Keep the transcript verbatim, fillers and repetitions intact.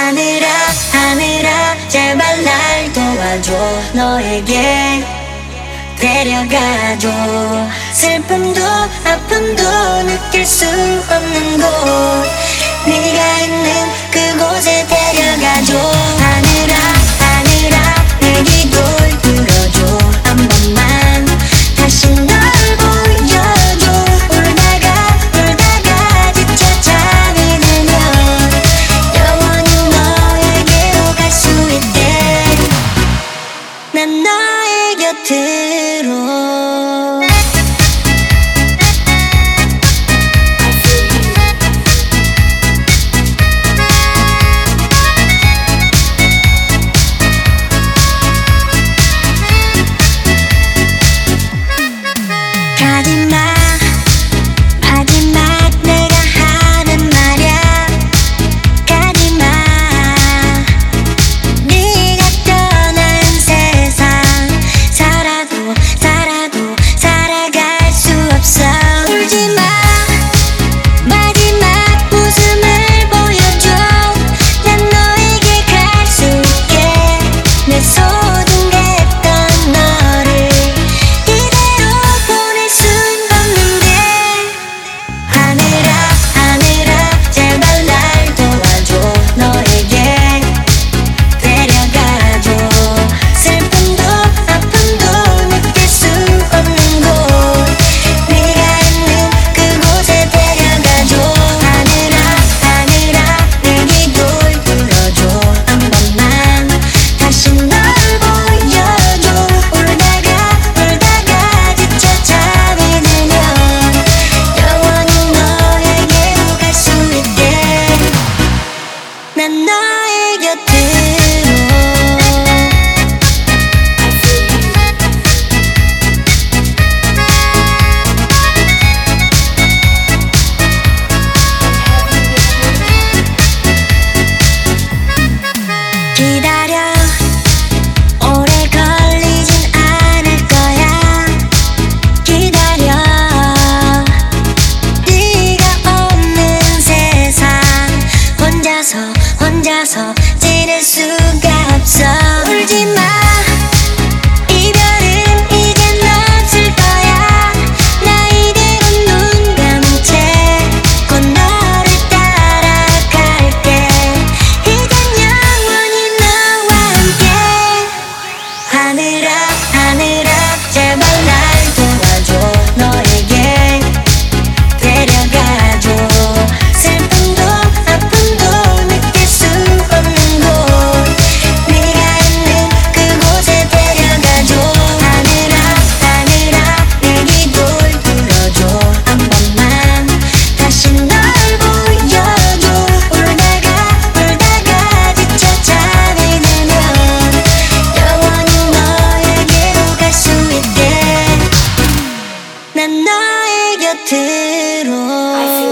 하늘아 하늘아 제발 날 도와줘. 너에게 데려가줘. 슬픔도 아픔도 느낄 수 없는 곳, 네가 있는 그곳에 데려가줘. 하늘아 하늘아 내 기도를 들어줘. 한 번만 다시 널 보여줘. 울다가 울다가 지쳐 잠이 들면 영원히 너에게로 갈 수 있게 난 너의 곁으로. 난 너의 곁으로. 기다려 오래 걸리진 않을 거야. 기다려 네가 없는 세상 혼자서 혼자서 지낼 수가 없어. 울지마 이별은 이젠 없을 거야. 나 이대로 눈 감은 채 곧 너를 따라갈게. 이젠 영원히 너와 함께. 하늘아 하늘아 제발 날 도와줘. 너에게 데려가줘. 슬픔도 아픔도 느낄 수 없는 곳, 네가 있는 그곳에 데려가줘. 하늘아 하늘아 내 기도를 들어줘. 한 번만 다시 널 보여줘. 울다가 울다가 지쳐 잠이 들면 영원히 너에게로 갈 수 있게 난 너의 곁으로.